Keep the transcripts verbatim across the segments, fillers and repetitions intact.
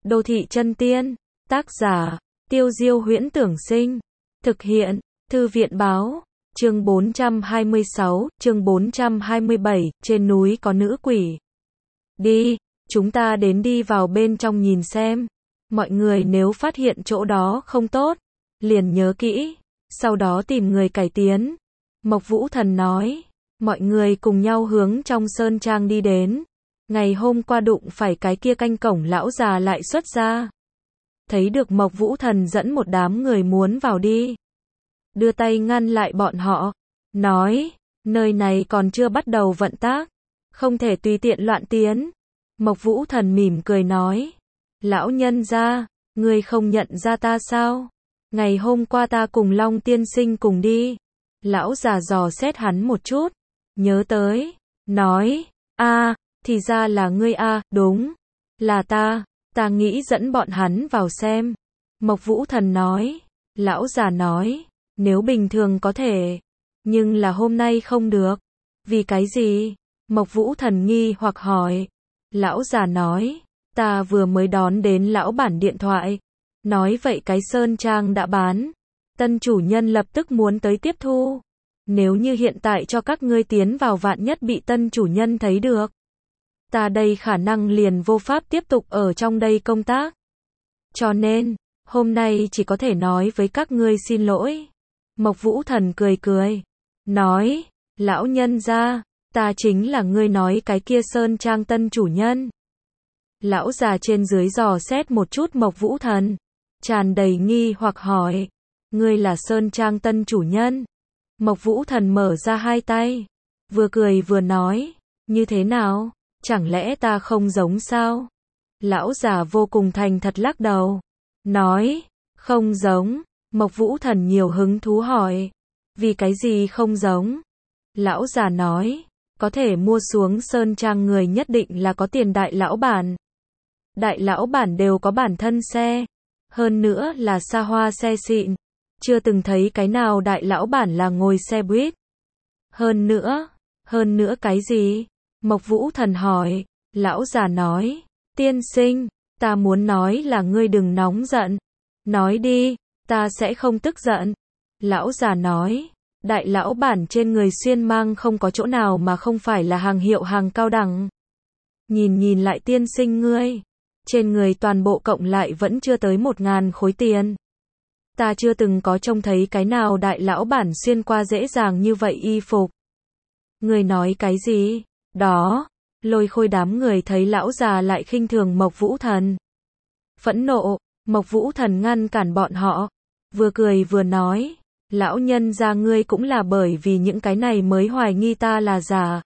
Đô thị chân tiên, tác giả, Tiêu Diêu Huyễn Tưởng Sinh, thực hiện, Thư viện Báo, chương bốn trăm hai mươi sáu, chương bốn trăm hai mươi bảy, trên núi có nữ quỷ. Đi, chúng ta đến đi vào bên trong nhìn xem. Mọi người nếu phát hiện chỗ đó không tốt, liền nhớ kỹ, sau đó tìm người cải tiến. Mộc Vũ Thần nói, mọi người cùng nhau hướng trong sơn trang đi đến. Ngày hôm qua đụng phải cái kia canh cổng lão già lại xuất ra. Thấy được Mộc Vũ Thần dẫn một đám người muốn vào đi. Đưa tay ngăn lại bọn họ. Nói, nơi này còn chưa bắt đầu vận tác. Không thể tùy tiện loạn tiến. Mộc Vũ Thần mỉm cười nói. Lão nhân gia, ngươi không nhận ra ta sao? Ngày hôm qua ta cùng Long tiên sinh cùng đi. Lão già dò xét hắn một chút. Nhớ tới. Nói, a thì ra là ngươi a, đúng. Là ta, ta nghĩ dẫn bọn hắn vào xem. Mộc Vũ Thần nói. Lão già nói, nếu bình thường có thể, nhưng là hôm nay không được. Vì cái gì? Mộc Vũ Thần nghi hoặc hỏi. Lão già nói, ta vừa mới đón đến lão bản điện thoại. Nói vậy cái sơn trang đã bán. Tân chủ nhân lập tức muốn tới tiếp thu. Nếu như hiện tại cho các ngươi tiến vào vạn nhất bị tân chủ nhân thấy được. Ta đây khả năng liền vô pháp tiếp tục ở trong đây công tác. Cho nên, hôm nay chỉ có thể nói với các ngươi xin lỗi. Mộc Vũ Thần cười cười. Nói, lão nhân gia, ta chính là ngươi nói cái kia sơn trang tân chủ nhân. Lão già trên dưới dò xét một chút Mộc Vũ Thần. Tràn đầy nghi hoặc hỏi. Ngươi là sơn trang tân chủ nhân. Mộc Vũ Thần mở ra hai tay. Vừa cười vừa nói. Như thế nào? Chẳng lẽ ta không giống sao? Lão già vô cùng thành thật lắc đầu. Nói. Không giống. Mộc Vũ Thần nhiều hứng thú hỏi. Vì cái gì không giống? Lão già nói. Có thể mua xuống sơn trang người nhất định là có tiền đại lão bản. Đại lão bản đều có bản thân xe. Hơn nữa là xa hoa xe xịn. Chưa từng thấy cái nào đại lão bản là ngồi xe buýt. Hơn nữa. Hơn nữa cái gì? Mộc Vũ Thần hỏi. Lão già nói. Tiên sinh. Ta muốn nói là ngươi đừng nóng giận. Nói đi. Ta sẽ không tức giận. Lão già nói. Đại lão bản trên người xuyên mang không có chỗ nào mà không phải là hàng hiệu hàng cao đẳng. Nhìn nhìn lại tiên sinh ngươi. Trên người toàn bộ cộng lại vẫn chưa tới một ngàn khối tiền. Ta chưa từng có trông thấy cái nào đại lão bản xuyên qua dễ dàng như vậy y phục. Ngươi nói cái gì? Đó. Lôi Khôi đám người thấy lão già lại khinh thường Mộc Vũ Thần. Phẫn nộ. Mộc Vũ Thần ngăn cản bọn họ. Vừa cười vừa nói. Lão nhân gia ngươi cũng là bởi vì những cái này mới hoài nghi ta là giả.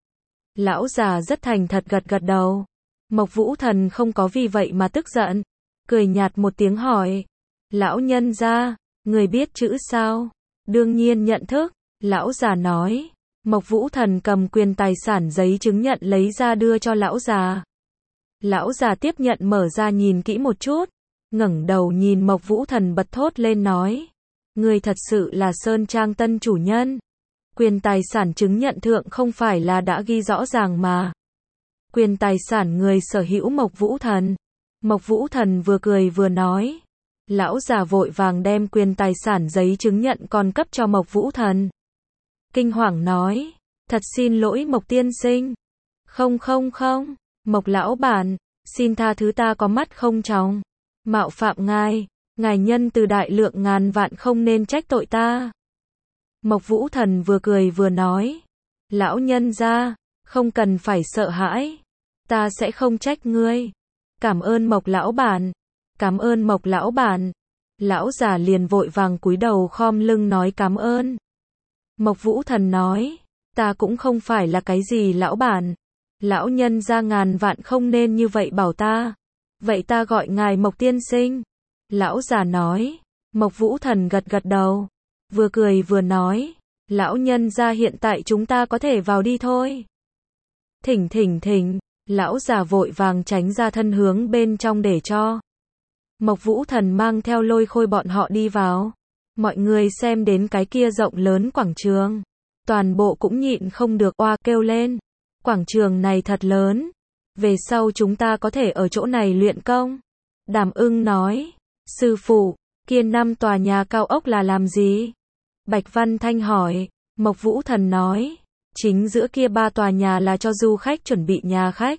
Lão già rất thành thật gật gật đầu. Mộc Vũ Thần không có vì vậy mà tức giận. Cười nhạt một tiếng hỏi. Lão nhân gia, người biết chữ sao? Đương nhiên nhận thức. Lão già nói. Mộc Vũ Thần cầm quyền tài sản giấy chứng nhận lấy ra đưa cho lão già. Lão già tiếp nhận mở ra nhìn kỹ một chút. Ngẩng đầu nhìn Mộc Vũ Thần bật thốt lên nói. Người thật sự là sơn trang tân chủ nhân. Quyền tài sản chứng nhận thượng không phải là đã ghi rõ ràng mà. Quyền tài sản người sở hữu Mộc Vũ Thần. Mộc Vũ Thần vừa cười vừa nói. Lão già vội vàng đem quyền tài sản giấy chứng nhận còn cấp cho Mộc Vũ Thần. Kinh hoàng nói. Thật xin lỗi Mộc tiên sinh. Không không không. Mộc lão bản. Xin tha thứ ta có mắt không tròng. Mạo phạm ngài. Ngài nhân từ đại lượng ngàn vạn không nên trách tội ta. Mộc Vũ Thần vừa cười vừa nói. Lão nhân gia. Không cần phải sợ hãi. Ta sẽ không trách ngươi. Cảm ơn Mộc lão bản. Cảm ơn Mộc lão bản. Lão già liền vội vàng cúi đầu khom lưng nói cảm ơn. Mộc Vũ Thần nói. Ta cũng không phải là cái gì lão bản. Lão nhân gia ngàn vạn không nên như vậy bảo ta. Vậy ta gọi ngài Mộc tiên sinh. Lão già nói. Mộc Vũ Thần gật gật đầu. Vừa cười vừa nói. Lão nhân gia hiện tại chúng ta có thể vào đi thôi. Thỉnh thỉnh thỉnh. Lão già vội vàng tránh ra thân hướng bên trong để cho Mộc Vũ Thần mang theo Lôi Khôi bọn họ đi vào. Mọi người xem đến cái kia rộng lớn quảng trường. Toàn bộ cũng nhịn không được oa kêu lên. Quảng trường này thật lớn. Về sau chúng ta có thể ở chỗ này luyện công. Đàm Ưng nói, sư phụ, kia năm tòa nhà cao ốc là làm gì? Bạch Văn Thanh hỏi, Mộc Vũ Thần nói, chính giữa kia ba tòa nhà là cho du khách chuẩn bị nhà khách.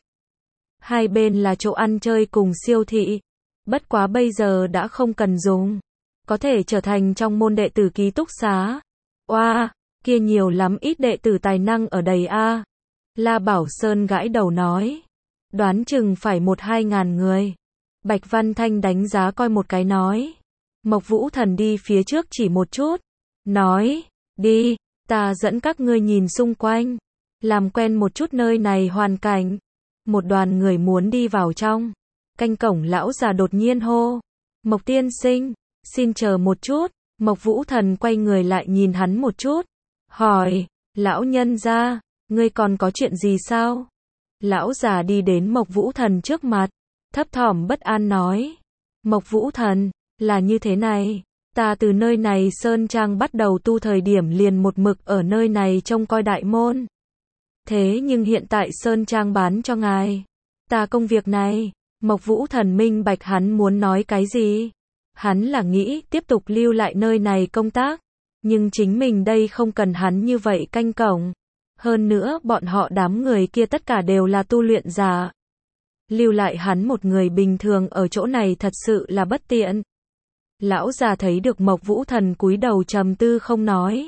Hai bên là chỗ ăn chơi cùng siêu thị. Bất quá bây giờ đã không cần dùng. Có thể trở thành trong môn đệ tử ký túc xá. Oa, wow, kia nhiều lắm ít đệ tử tài năng ở đây a. La Bảo Sơn gãi đầu nói. Đoán chừng phải một hai ngàn người. Bạch Văn Thanh đánh giá coi một cái nói. Mộc Vũ Thần đi phía trước chỉ một chút. Nói, đi, ta dẫn các ngươi nhìn xung quanh. Làm quen một chút nơi này hoàn cảnh. Một đoàn người muốn đi vào trong. Canh cổng lão già đột nhiên hô. Mộc tiên sinh, xin chờ một chút. Mộc Vũ Thần quay người lại nhìn hắn một chút. Hỏi, lão nhân gia, ngươi còn có chuyện gì sao? Lão già đi đến Mộc Vũ Thần trước mặt. Thấp thỏm bất an nói. Mộc Vũ Thần, là như thế này. Ta từ nơi này Sơn Trang bắt đầu tu thời điểm liền một mực ở nơi này trông coi đại môn. Thế nhưng hiện tại Sơn Trang bán cho ngài. Ta công việc này, Mộc Vũ Thần minh bạch hắn muốn nói cái gì. Hắn là nghĩ tiếp tục lưu lại nơi này công tác. Nhưng chính mình đây không cần hắn như vậy canh cổng. Hơn nữa bọn họ đám người kia tất cả đều là tu luyện giả. Lưu lại hắn một người bình thường ở chỗ này thật sự là bất tiện. Lão già thấy được Mộc Vũ Thần cúi đầu trầm tư không nói.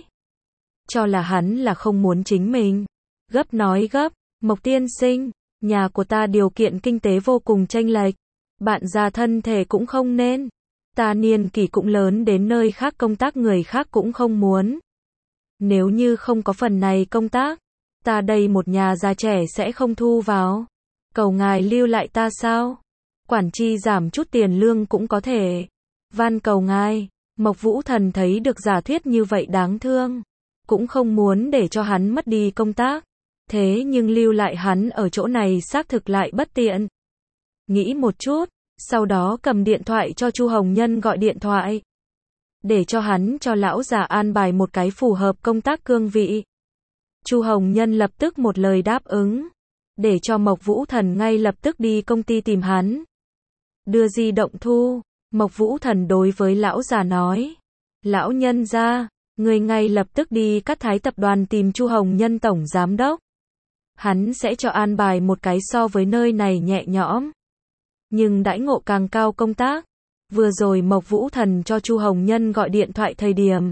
Cho là hắn là không muốn chính mình. Gấp nói gấp, Mộc tiên sinh, nhà của ta điều kiện kinh tế vô cùng chênh lệch. Bạn già thân thể cũng không nên. Ta niên kỷ cũng lớn đến nơi khác công tác người khác cũng không muốn. Nếu như không có phần này công tác, ta đây một nhà già trẻ sẽ không thu vào. Cầu ngài lưu lại ta sao? Quản chi giảm chút tiền lương cũng có thể. Van cầu ngài. Mộc Vũ Thần thấy được giả thuyết như vậy đáng thương. Cũng không muốn để cho hắn mất đi công tác. Thế nhưng lưu lại hắn ở chỗ này xác thực lại bất tiện. Nghĩ một chút, sau đó cầm điện thoại cho Chu Hồng Nhân gọi điện thoại. Để cho hắn cho lão già an bài một cái phù hợp công tác cương vị. Chu Hồng Nhân lập tức một lời đáp ứng. Để cho Mộc Vũ Thần ngay lập tức đi công ty tìm hắn. Đưa di động thu. Mộc Vũ Thần đối với lão già nói. Lão nhân gia, người ngay lập tức đi Cát Thái tập đoàn tìm Chu Hồng Nhân tổng giám đốc. Hắn sẽ cho an bài một cái so với nơi này nhẹ nhõm. Nhưng đãi ngộ càng cao công tác. Vừa rồi Mộc Vũ Thần cho Chu Hồng Nhân gọi điện thoại thời điểm.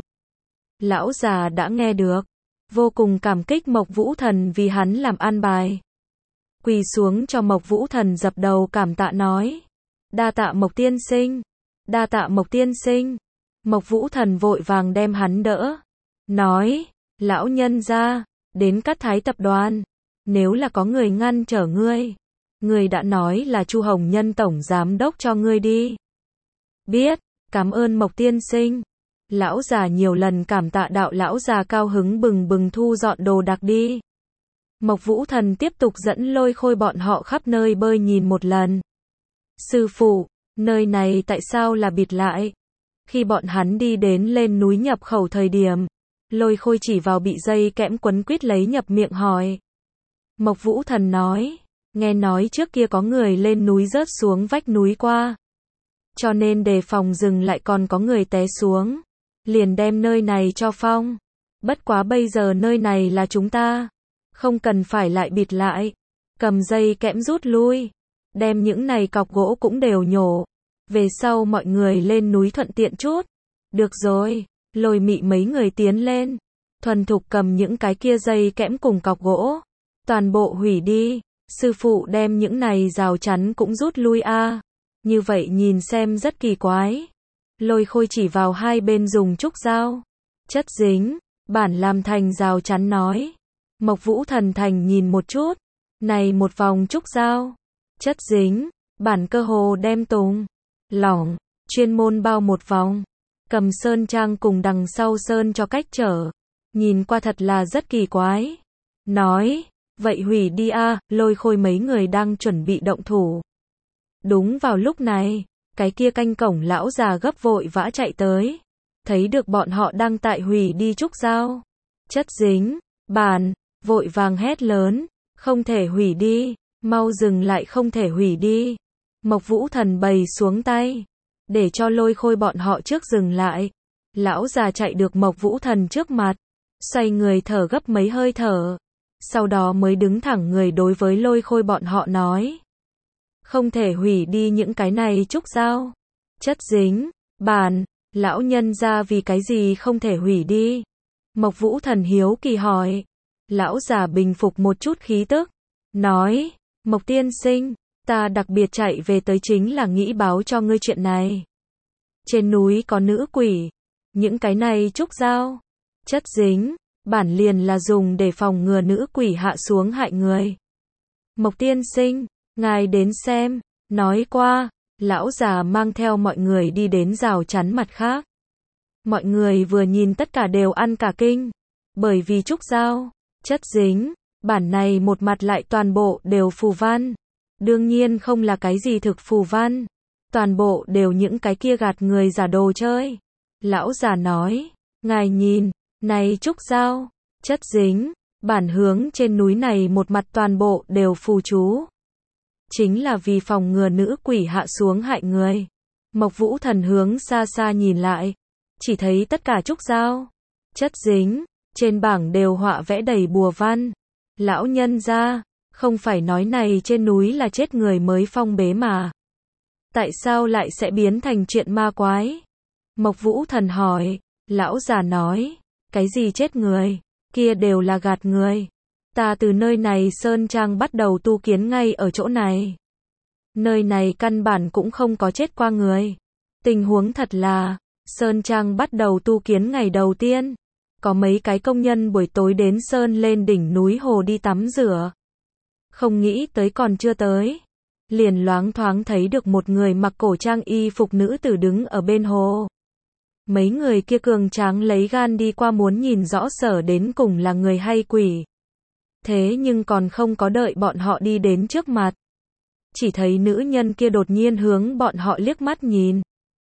Lão già đã nghe được. Vô cùng cảm kích Mộc Vũ Thần vì hắn làm an bài. Quỳ xuống cho Mộc Vũ Thần dập đầu cảm tạ nói. Đa tạ Mộc tiên sinh. Đa tạ Mộc tiên sinh. Mộc Vũ Thần vội vàng đem hắn đỡ. Nói, lão nhân gia, đến Cát Thái tập đoàn. Nếu là có người ngăn trở ngươi. Ngươi đã nói là Chu Hồng Nhân tổng giám đốc cho ngươi đi. Biết, cảm ơn Mộc tiên sinh. Lão già nhiều lần cảm tạ đạo lão già cao hứng bừng bừng thu dọn đồ đạc đi. Mộc Vũ Thần tiếp tục dẫn Lôi Khôi bọn họ khắp nơi bơi nhìn một lần. Sư phụ, nơi này tại sao là bịt lại? Khi bọn hắn đi đến lên núi nhập khẩu thời điểm, Lôi Khôi chỉ vào bị dây kẽm quấn quýt lấy nhập miệng hỏi. Mộc Vũ Thần nói, nghe nói trước kia có người lên núi rớt xuống vách núi qua. Cho nên đề phòng dừng lại còn có người té xuống. Liền đem nơi này cho phong. Bất quá bây giờ nơi này là chúng ta. Không cần phải lại bịt lại. Cầm dây kẽm rút lui. Đem những này cọc gỗ cũng đều nhổ. Về sau mọi người lên núi thuận tiện chút. Được rồi. Lôi Mị mấy người tiến lên. Thuần thục cầm những cái kia dây kẽm cùng cọc gỗ. Toàn bộ hủy đi. Sư phụ đem những này rào chắn cũng rút lui a. Như vậy nhìn xem rất kỳ quái. Lôi Khôi chỉ vào hai bên dùng trúc dao. Chất dính. Bản làm thành rào chắn nói. Mộc Vũ Thần thành nhìn một chút. Này một vòng trúc dao. Chất dính. Bản cơ hồ đem tùng. Lỏng. Chuyên môn bao một vòng. Cầm sơn trang cùng đằng sau sơn cho cách trở. Nhìn qua thật là rất kỳ quái. Nói. Vậy hủy đi a. Lôi Khôi mấy người đang chuẩn bị động thủ. Đúng vào lúc này. Cái kia canh cổng lão già gấp vội vã chạy tới. Thấy được bọn họ đang tại hủy đi trúc dao. Chất dính. Bàn. Vội vàng hét lớn. Không thể hủy đi. Mau dừng lại không thể hủy đi. Mộc Vũ Thần bày xuống tay, để cho Lôi Khôi bọn họ trước dừng lại. Lão già chạy được Mộc Vũ Thần trước mặt, xoay người thở gấp mấy hơi thở, sau đó mới đứng thẳng người đối với Lôi Khôi bọn họ nói. Không thể hủy đi những cái này trúc dao. Chất dính, bàn, lão nhân gia vì cái gì không thể hủy đi? Mộc Vũ Thần hiếu kỳ hỏi. Lão già bình phục một chút khí tức, nói, Mộc tiên sinh, ta đặc biệt chạy về tới chính là nghĩ báo cho ngươi chuyện này. Trên núi có nữ quỷ, những cái này trúc dao, chất dính, bản liền là dùng để phòng ngừa nữ quỷ hạ xuống hại người. Mộc tiên sinh, ngài đến xem, nói qua, lão già mang theo mọi người đi đến rào chắn mặt khác. Mọi người vừa nhìn tất cả đều ăn cả kinh, bởi vì trúc dao, chất dính, bản này một mặt lại toàn bộ đều phù văn. Đương nhiên không là cái gì thực phù văn, toàn bộ đều những cái kia gạt người giả đồ chơi. Lão già nói, ngài nhìn, này trúc dao, chất dính, bản hướng trên núi này một mặt toàn bộ đều phù chú. Chính là vì phòng ngừa nữ quỷ hạ xuống hại người. Mộc Vũ Thần hướng xa xa nhìn lại, chỉ thấy tất cả trúc dao, chất dính, trên bảng đều họa vẽ đầy bùa văn. Lão nhân gia, không phải nói này trên núi là chết người mới phong bế mà. Tại sao lại sẽ biến thành chuyện ma quái? Mộc Vũ Thần hỏi. Lão già nói, cái gì chết người, kia đều là gạt người. Ta từ nơi này Sơn Trang bắt đầu tu kiến ngay ở chỗ này. Nơi này căn bản cũng không có chết qua người. Tình huống thật là, Sơn Trang bắt đầu tu kiến ngày đầu tiên, có mấy cái công nhân buổi tối đến Sơn lên đỉnh núi hồ đi tắm rửa. Không nghĩ tới còn chưa tới, liền loáng thoáng thấy được một người mặc cổ trang y phục nữ tử đứng ở bên hồ. Mấy người kia cường tráng lấy gan đi qua muốn nhìn rõ sở đến cùng là người hay quỷ. Thế nhưng còn không có đợi bọn họ đi đến trước mặt, chỉ thấy nữ nhân kia đột nhiên hướng bọn họ liếc mắt nhìn.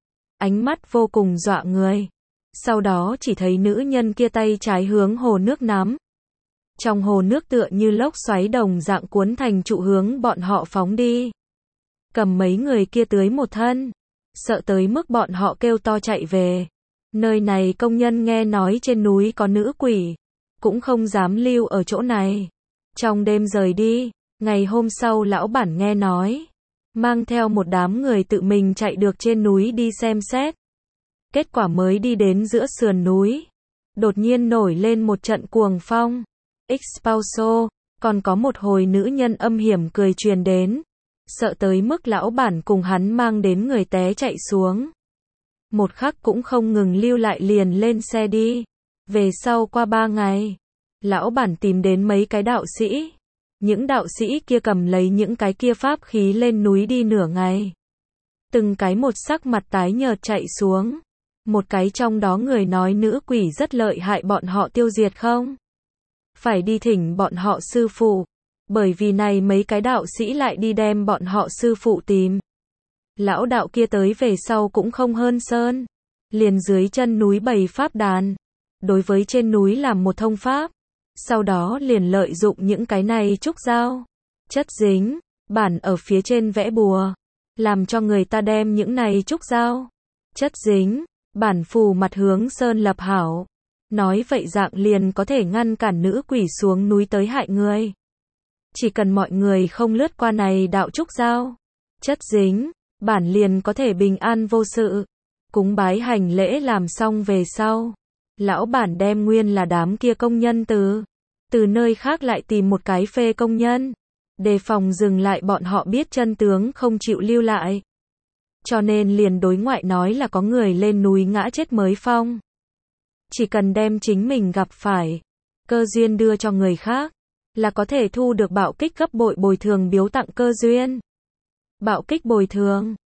Ánh mắt vô cùng dọa người. Sau đó chỉ thấy nữ nhân kia tay trái hướng hồ nước nắm. Trong hồ nước tựa như lốc xoáy đồng dạng cuốn thành trụ hướng bọn họ phóng đi. Cầm mấy người kia tưới một thân, sợ tới mức bọn họ kêu to chạy về. Nơi này công nhân nghe nói trên núi có nữ quỷ, cũng không dám lưu ở chỗ này. Trong đêm rời đi, ngày hôm sau lão bản nghe nói, mang theo một đám người tự mình chạy được trên núi đi xem xét. Kết quả mới đi đến giữa sườn núi, đột nhiên nổi lên một trận cuồng phong. Expulso, còn có một hồi nữ nhân âm hiểm cười truyền đến, sợ tới mức lão bản cùng hắn mang đến người té chạy xuống. Một khắc cũng không ngừng lưu lại liền lên xe đi. Về sau qua ba ngày, lão bản tìm đến mấy cái đạo sĩ. Những đạo sĩ kia cầm lấy những cái kia pháp khí lên núi đi nửa ngày. Từng cái một sắc mặt tái nhợt chạy xuống. Một cái trong đó người nói nữ quỷ rất lợi hại bọn họ tiêu diệt không? Phải đi thỉnh bọn họ sư phụ. Bởi vì này mấy cái đạo sĩ lại đi đem bọn họ sư phụ tìm. Lão đạo kia tới về sau cũng không hơn sơn. Liền dưới chân núi bày pháp đàn. Đối với trên núi làm một thông pháp. Sau đó liền lợi dụng những cái này trúc dao, chất dính, bản ở phía trên vẽ bùa. Làm cho người ta đem những này trúc dao, chất dính, bản phù mặt hướng sơn lập hảo. Nói vậy dạng liền có thể ngăn cản nữ quỷ xuống núi tới hại người. Chỉ cần mọi người không lướt qua này đạo trúc dao, chất dính, bản liền có thể bình an vô sự. Cúng bái hành lễ làm xong về sau, lão bản đem nguyên là đám kia công nhân từ từ nơi khác lại tìm một cái phê công nhân, đề phòng dừng lại bọn họ biết chân tướng không chịu lưu lại. Cho nên liền đối ngoại nói là có người lên núi ngã chết mới phong. Chỉ cần đem chính mình gặp phải cơ duyên đưa cho người khác, là có thể thu được bạo kích gấp bội bồi thường biếu tặng cơ duyên. Bạo kích bồi thường